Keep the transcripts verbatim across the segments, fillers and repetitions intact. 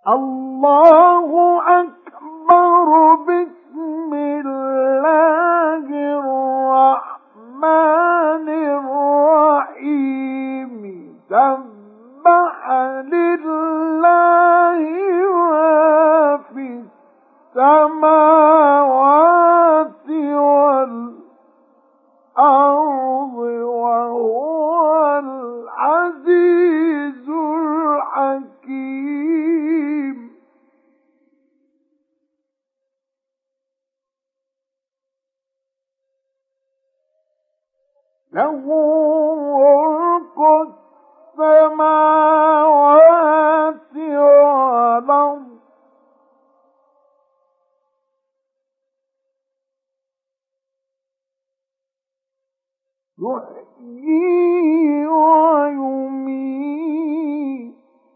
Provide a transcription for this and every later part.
الله أكبر. بسم الله الرحمن الرحيم. سبح لله ما في السماوات والأرض وهو العزيز الحكيم. له ملك السماوات والأرض يحيي ويميت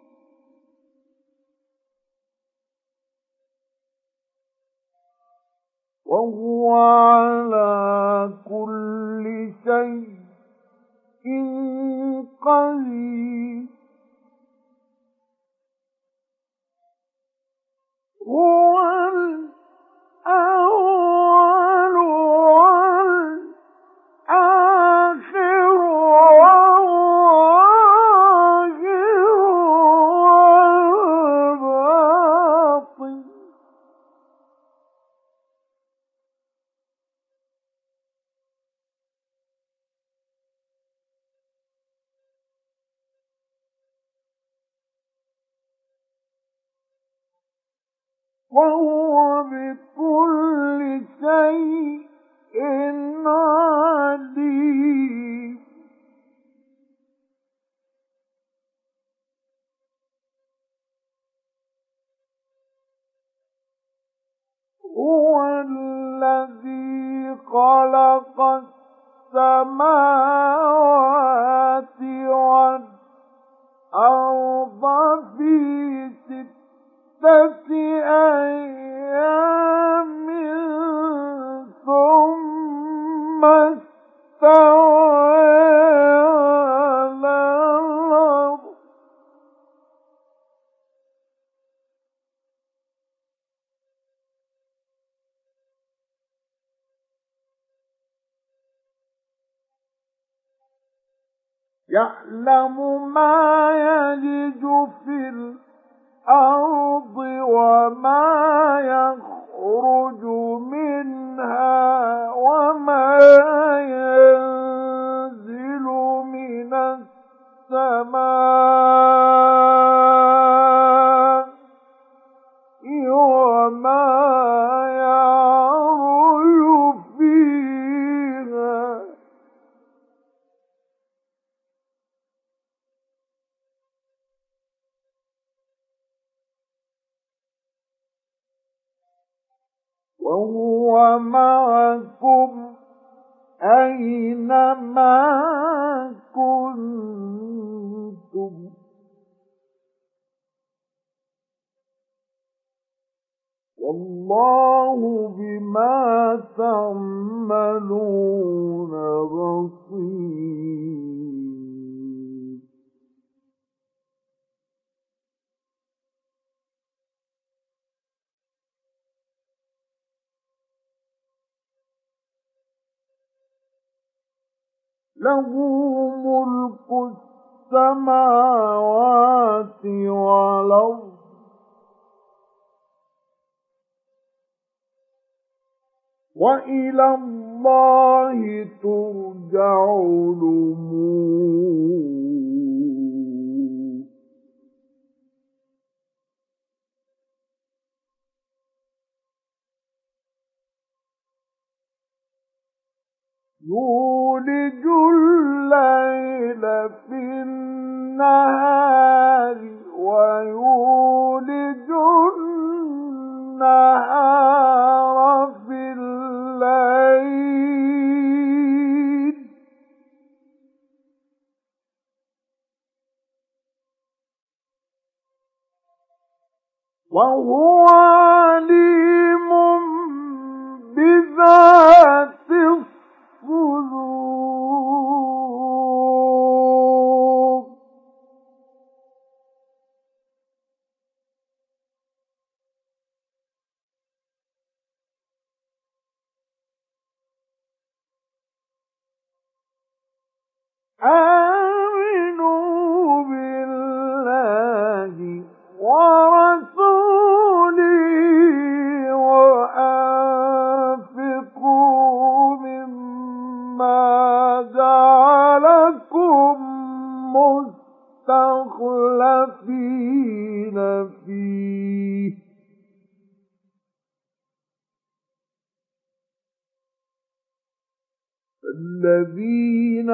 وهو على كل شيء قدير. هو الأول والآخر والظاهر والباطن. وهو بكل شيء عليم. هو الذي خلق السماوات والأرض في ستة أيام ثم استوى على الأرض. يعلم ما يلج في الأرض وما يخرج منها وما ينزل من السماء وما يعرج فيها. وهو معكم أينما كنتم والله بما تعملون بصير. له ملك السماوات والأرض وإلى الله ترجع الأمور. يولج الليل في النهار ويولج النهار في الليل وهو عليم بذات الصدور. آمنوا بالله ورسوله وأنفقوا مما جعلكم مستخلفين فيه الذين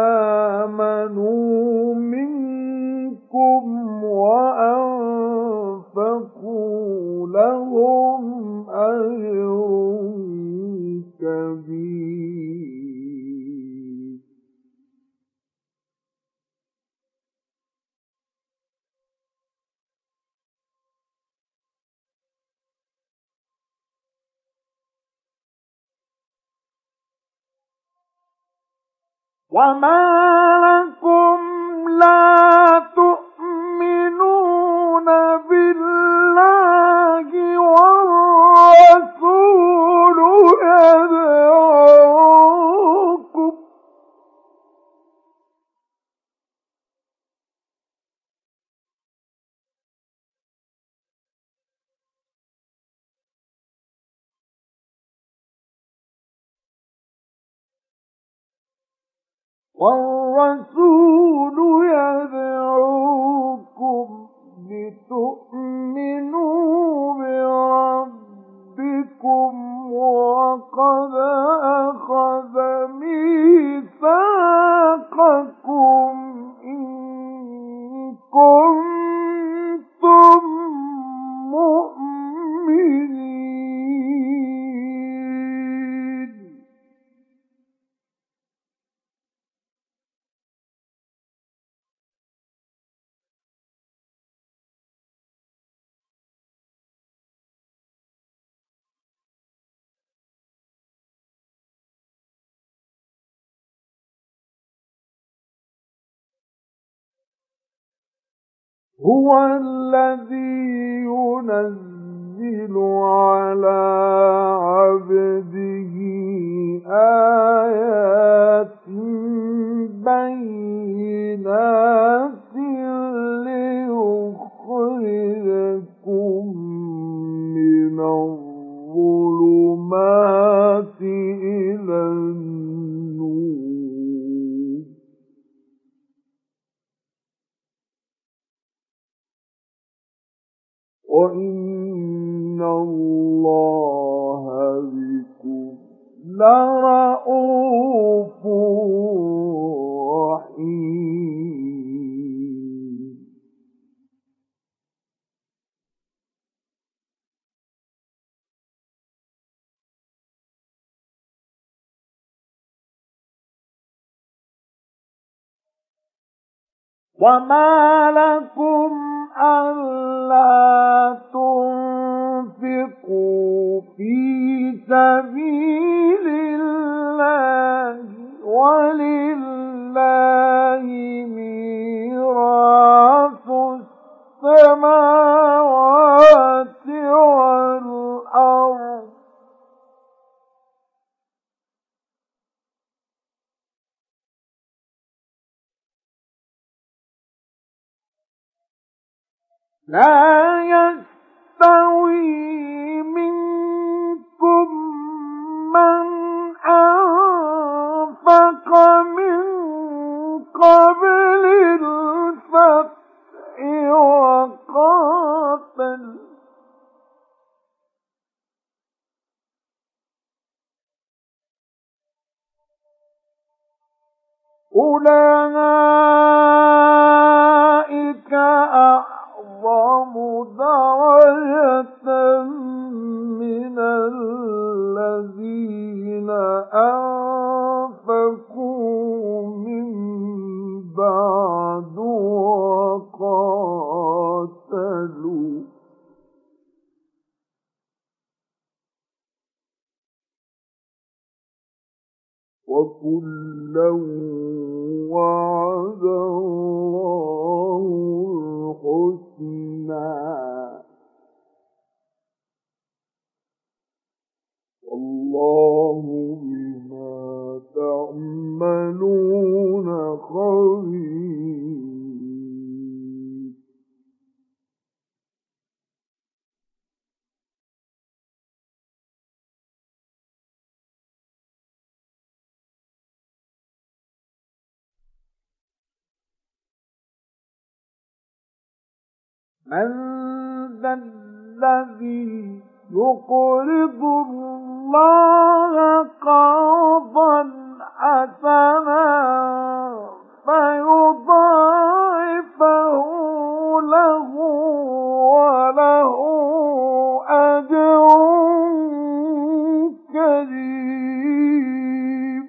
آمنوا منكم وأنفقوا لهم أجر كبير وما لكم لا تؤمنون بالله والرسول يدعوكم والرسول يدعوكم لتؤمنوا بربكم وقد أخذ ميثاقكم إن كنتم مؤمنين هو الذي ينزل على عبده آيات بينات ليخرجكم من الظلمات إلى النور وَإِنَّ اللَّهَ بِكُمْ لَرَءُوفٌ رَحِيمٌ وَمَا لَكُمْ أَلَّا تُنفِقُوا فِي سَبِيلِ اللَّهِ وَلِلَّهِ مِيرَاثُ السَّمَاوَاتِ وَالْأَرْضِ لا يستوي منكم من أنفق من قبل الفتح وقاتل أولئك أعظم درجة من الذين أنفقوا من بعد وقاتلوا وَكُلًّا وَعَدَ اللَّهُ الْحُسْنَى وَاللَّهُ بِمَا تَعْمَلُونَ خَبِيرٌ من ذا الذي يقرض الله قرضا حسنا فيضاعفه له وله أجر كريم.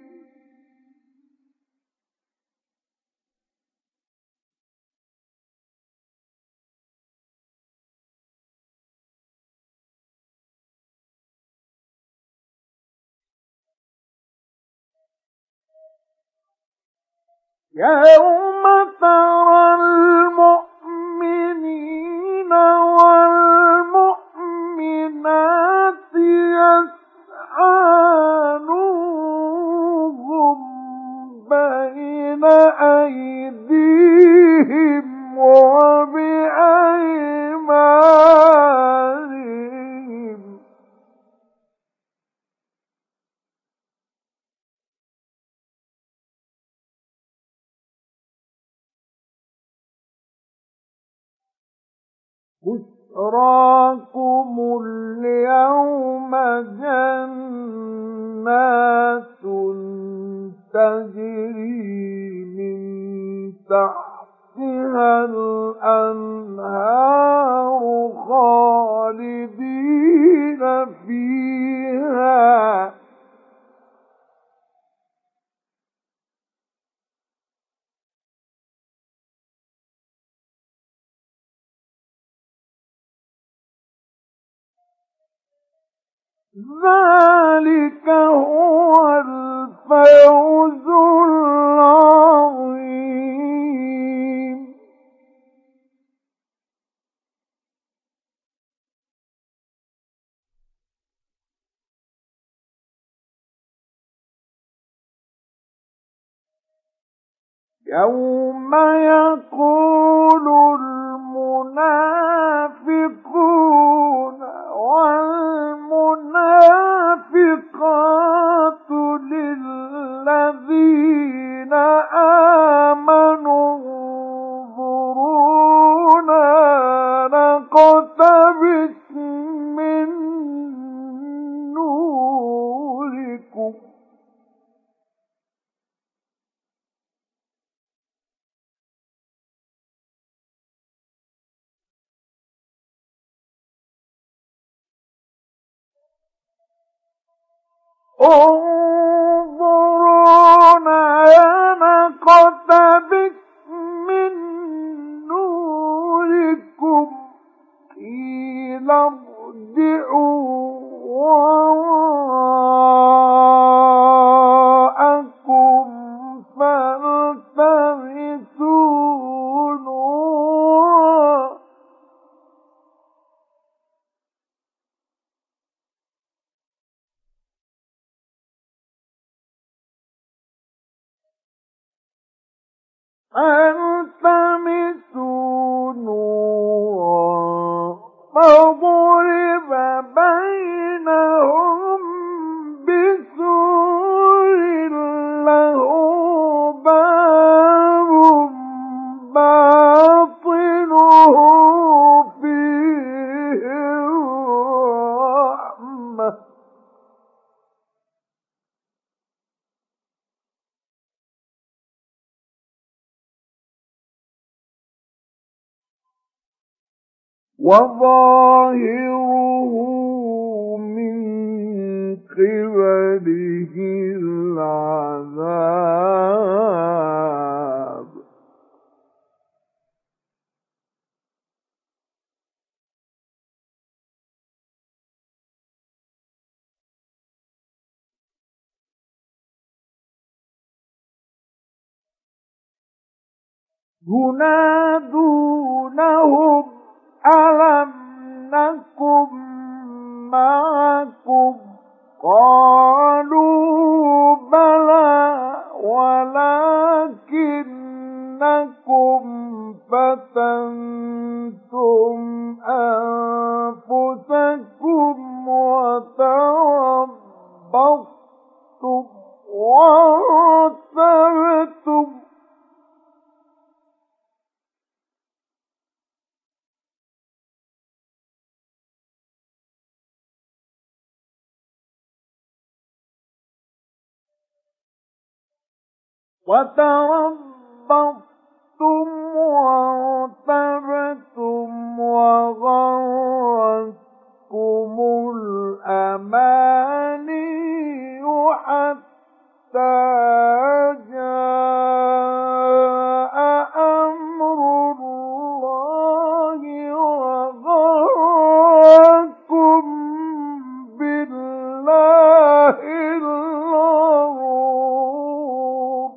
يوم ترى المؤمنين والمؤمنات يسعى نورهم بين أيديهم وبأيمانهم بشراكم اليوم جنات تجري من تحتها الأنهار خالدين فيها ذلك هو الفوز العظيم. يوم يقول المنافقون والمنافقات للذين آمنوا انظرونا نقتبس من نوركم انظرونا نقتبس من نوركم قيل ارجعوا وراءكم فالتمسوا نورا فالتمسوا نورا فضرب بينهم بسور له باب باطنه فيه الرحمة وظاهره من قبله العذاب ينادونهم ألم نكن معكم قالوا بلى ولكنكم فتنتم أنفسكم وتربصتم وارتبتم وتربصتم وارتبتم وغرتكم الأماني حتى جاء أمر الله وغركم بالله الغرور.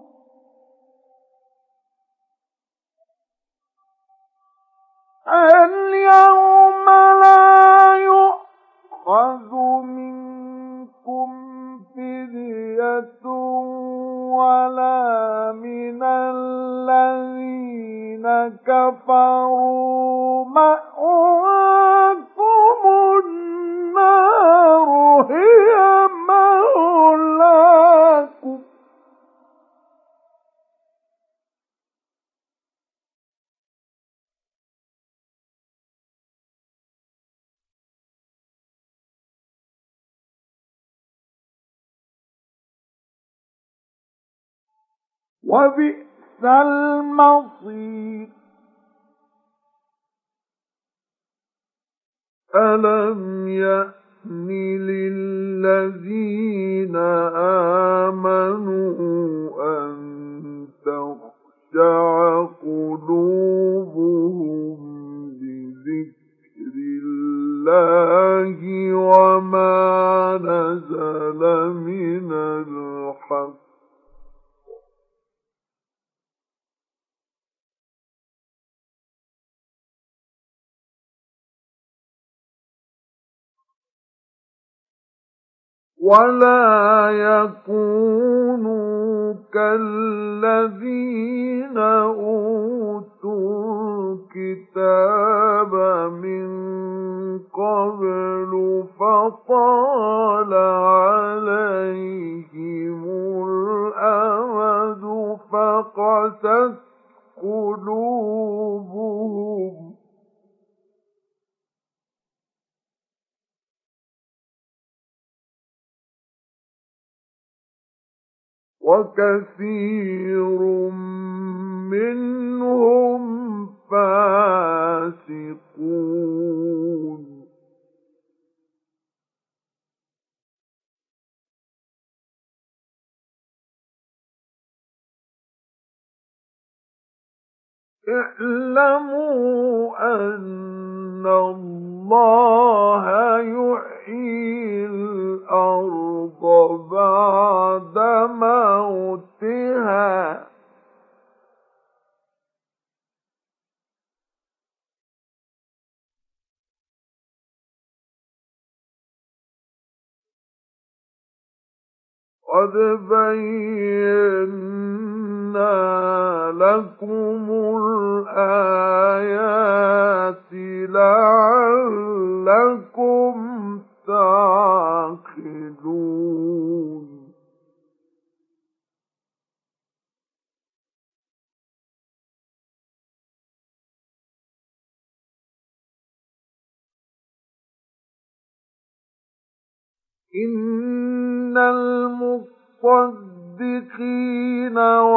اليوم لا يؤخذ منكم فدية ولا من الذين كفروا مأواكم النار هي مولاكم وبئس المصير. ألم يأن للذين آمنوا أن تخشع قلوبهم لذكر الله وما نزل من الحق ولا يكونوا كالذين أوتوا الكتاب من قبل فطال عليهم الأمد فقست قلوبهم وكثير منهم فاسقون. اعلموا أن الله يحيي الأرض بعد موتها قد بينا لكم الآيات لعلكم تعقلون. إن المصدقين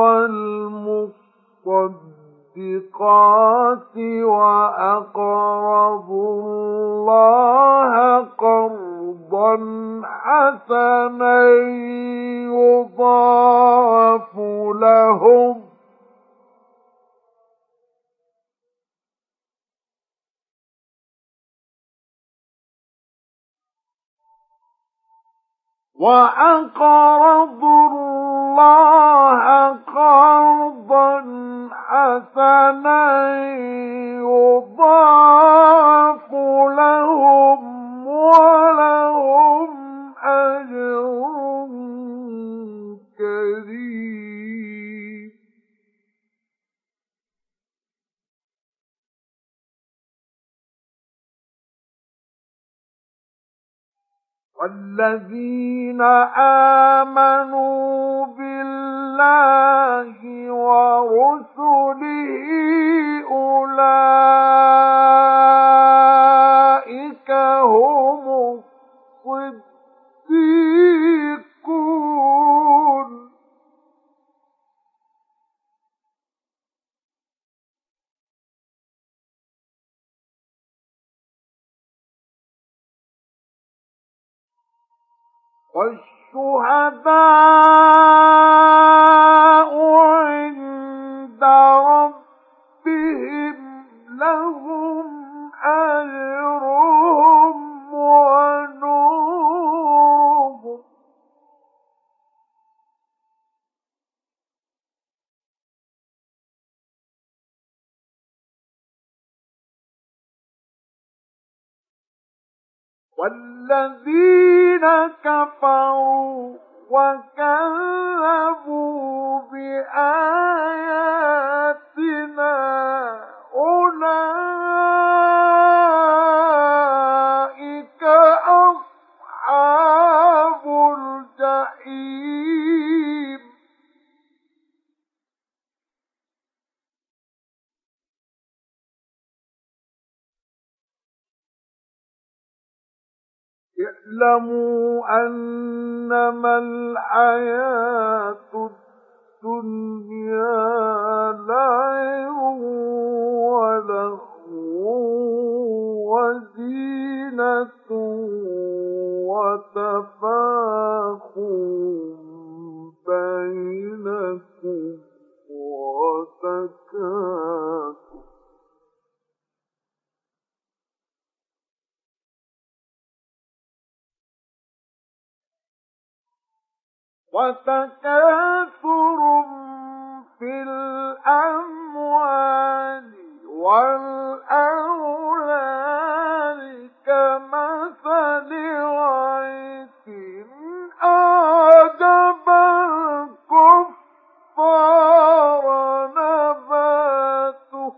والمصدقات وأقرضوا الله قرضا حسنا يضاعف لهم وأقرضوا الله قرضا حسنا يضاعف لهم ولهم أجر كريم. والذين آمنوا بالله ورسله أولئك هم الصديقون والشهداء عند ربهم لهم أجرهم ونورهم والذين كفروا وكذبوا بآياتنا أولئك أصحاب الجحيم اعلموا أنما الحياة الدنيا لعب ولهو وزينة وتفاخر بينكم وتكاثر وتكاثر في الأموال والأولاد كمثل غيث أعجب الكفار نباته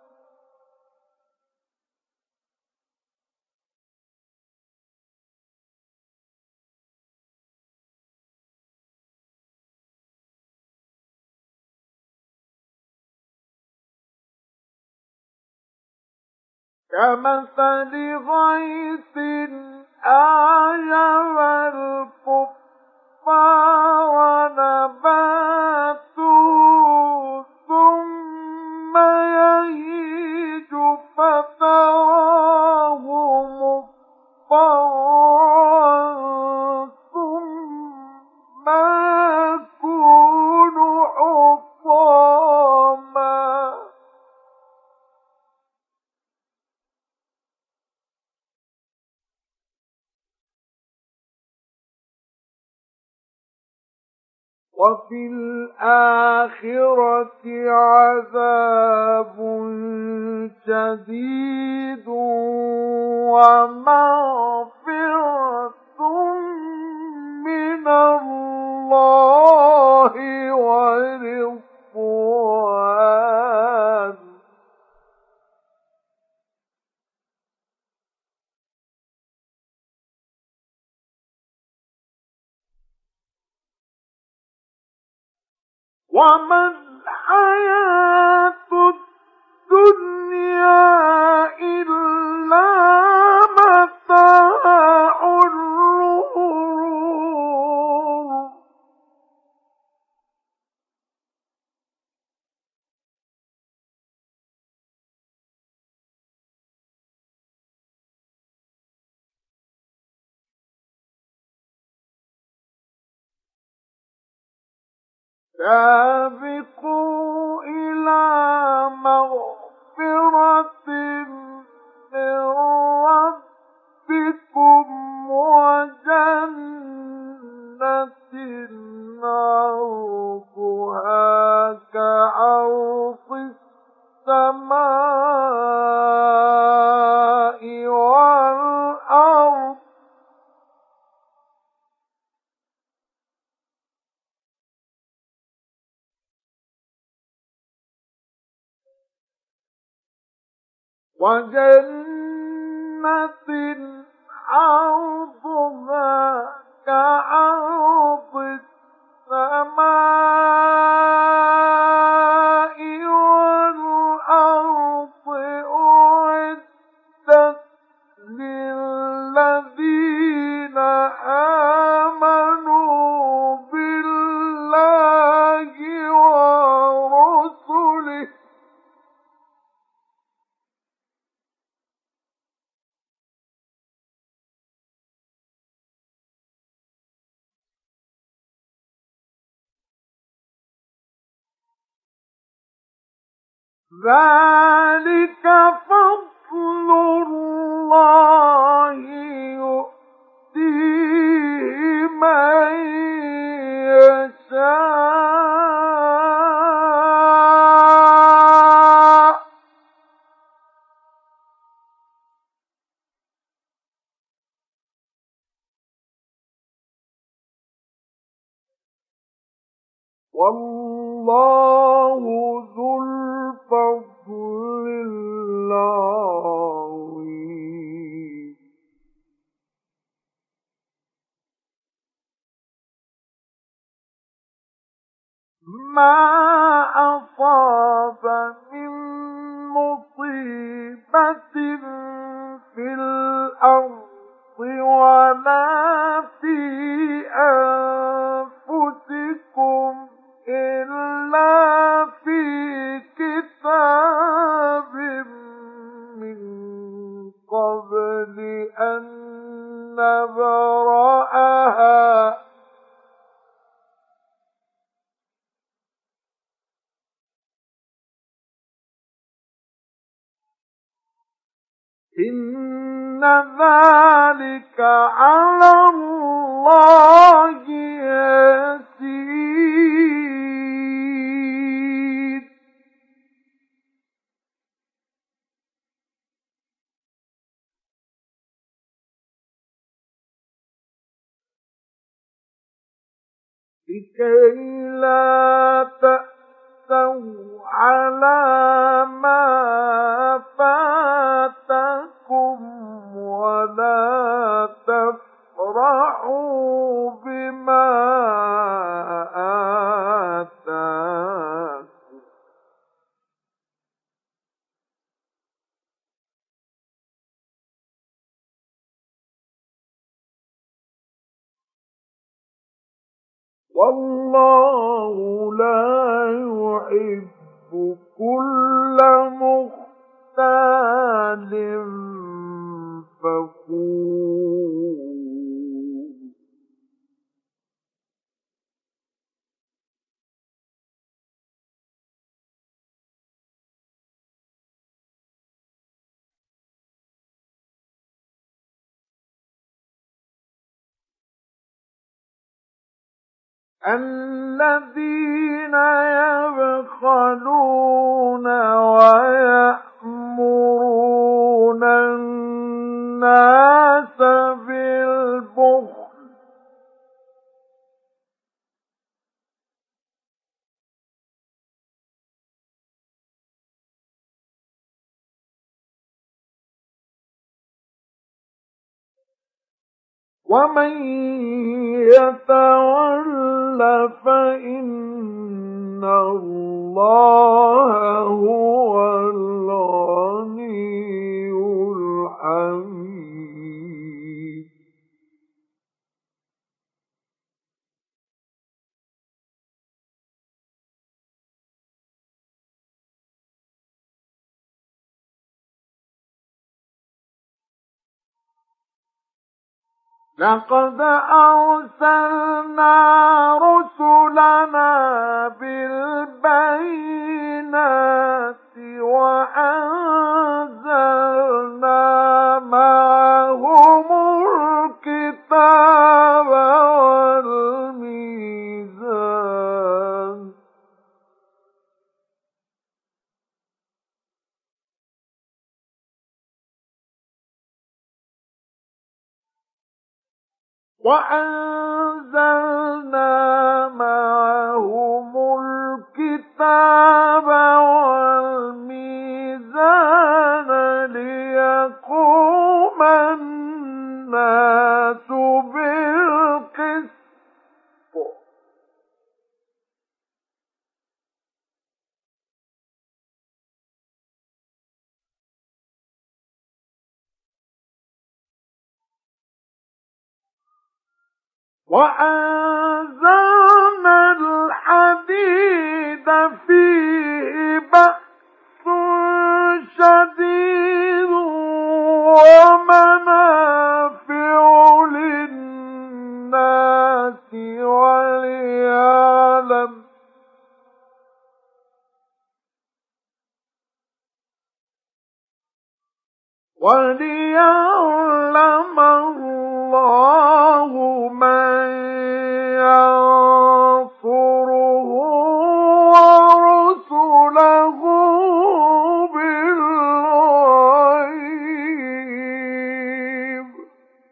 كمثل غيث أعجب الكفار نباته ثم يهيج فتراه مصفرا ثم يكون حطاما وفي الآخرة عذاب شديد ومغفرة من الله ورضوان وما الحياة الدنيا إلا متاع الغرور سابقوا إلى مغفرة من ربكم وجنة عرضها كعرض السماء والأرض وجنة عرضها كعرض السماء والأرض أعدت للذين آمنوا بالله ورسله ذلك فضل الله يؤتيه من يشاء والله ذو الفضل العظيم. ما أصاب من مصيبة في الأرض ولا في أنفسكم إلا في كتاب من قبل أن نبرأها إن ذلك على الله يسير. لكي لا تأسوا على ما فاتكم ولا تفرحوا بما آتاكم والله لا يحب كل مختال فخور. الذين يبخلون ويأمرون الناس بالبخل ومن يتول فإن الله هو الغني الحميد. لقد أرسلنا رسلنا بالبينات وأنزلنا معهم الكتاب والميزان وأنزلنا معهم الكتاب والميزان ليقوم الناس بالقسط وأنزلنا الحديد فيه بأس شديد ومنافع للناس وليعلم وَلِيَعْلَمَ اللَّهُ مَن يَنصُرُهُ وَرُسُلَهُ بِالْغَيْبِ ۚ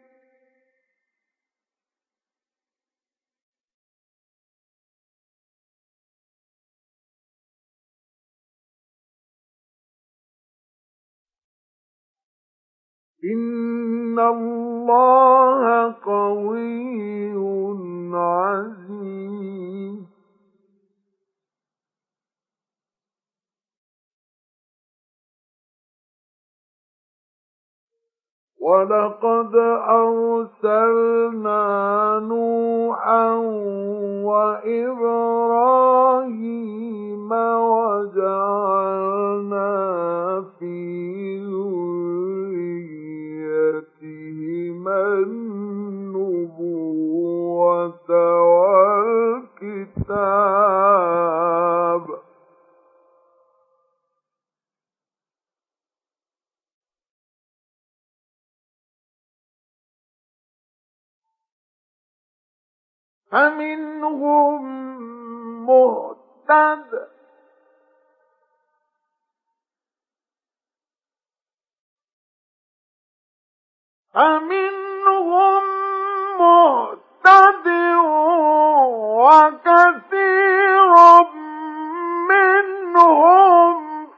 إِنَّ اللَّهَ قَوِيٌّ عَزِيزٌ. وَلَقَدْ أَرْسَلْنَا نُوحًا وَإِبْرَاهِيمَ وَجَعَلْنَا فِي ذُرِّيَّتِهِمَا النُّبُوَّةَ وَالْكِتَابَ ۖ فَمِنْهُم مُّهْتَدٍ فَمِنْهُم مُّهْتَدٍ وَكَثِيرٌ مِّنْهُمْ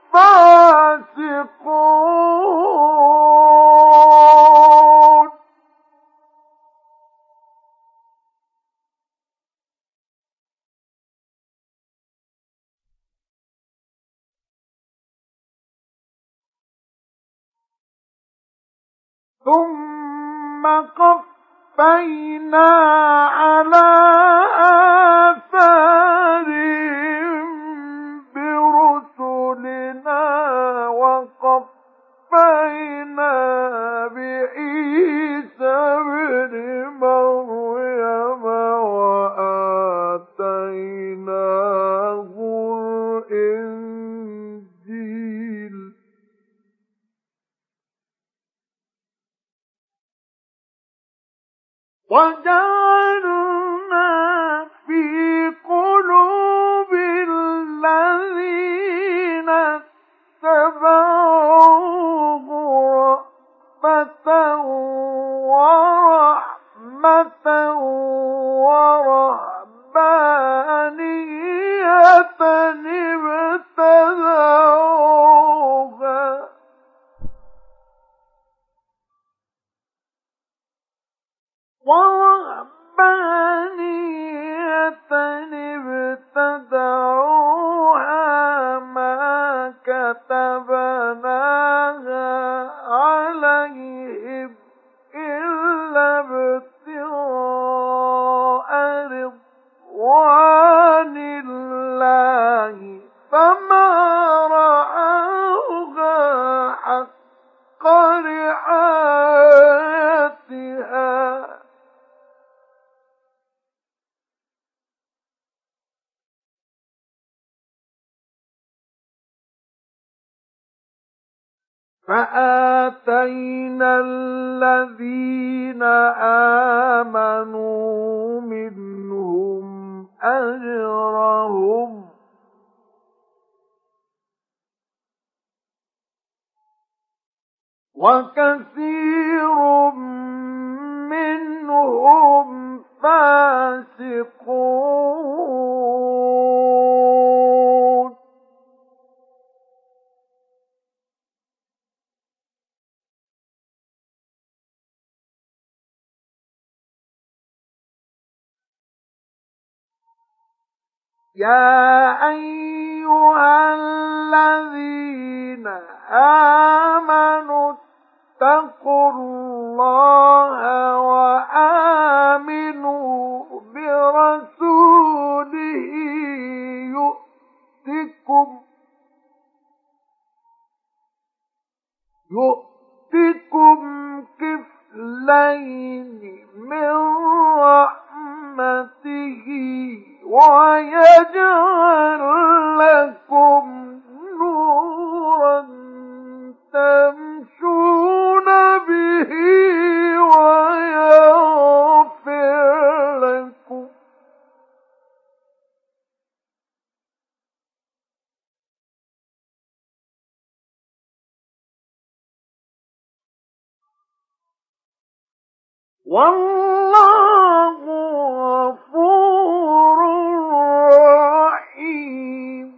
فَاسِقُونَ. ثُمَّ قَفَّيْنَا عَلَىٰ آثَارِهِم بِرُسُلِنَا وَقَفَّيْنَا بِعِيسَى ابْنِ مَرْيَمَ وَآتَيْنَاهُ الْإِنجِيلَ وَجَعَلْنَا فِي قُلُوبِ الَّذِينَ اتَّبَعُوهُ رَأْفَةً وَرَحْمَةً وَرَهْبَانِيَّةً ابْتَدَعُوهَا وَرَهْبَانِيَّةً ابْتَدَعُوهَا مَا كَتَبْنَاهَا عَلَيْهِمْ إِلَّا ابْتِغَاءَ رِضْوَانِ اللَّهِ فَمَا رَعَوْهَا حَقَّ رِعَايَتِهَا فَآتَيْنَا الَّذِينَ آمَنُوا مِنْهُمْ أَجْرَهُمْ وَكَثِيرٌ مِّنْهُمْ فَاسِقُونَ. يَا أَيُّهَا الَّذِينَ آمَنُوا اتَّقُوا اللَّهَ وَآمِنُوا بِرَسُولِهِ يُؤْتِكُمْ يُؤْتِكُمْ كِفْلَيْنِ مِنْ رَحْمَتِهِ وَيَجْعَلْ لَكُمْ نُورًا تَمْشُونَ ويغفر لكم والله غفور رحيم.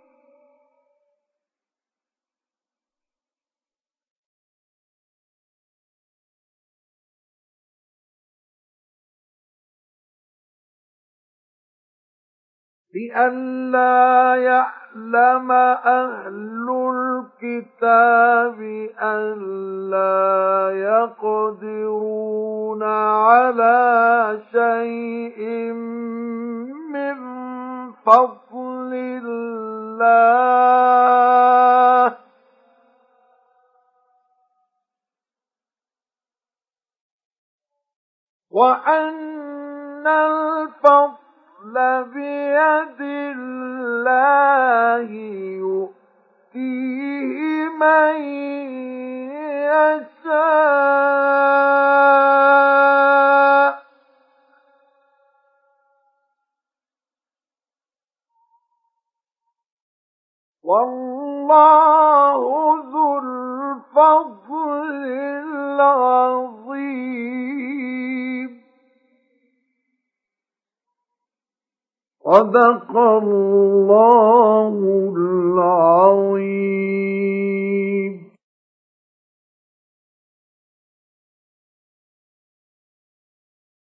لئلا يعلم أهل الكتاب ألا يقدرون على شيء من فضل الله وأن الفضل بيد الله يؤتيه من يشاء والله ذو الفضل العظيم. صدق الله العظيم.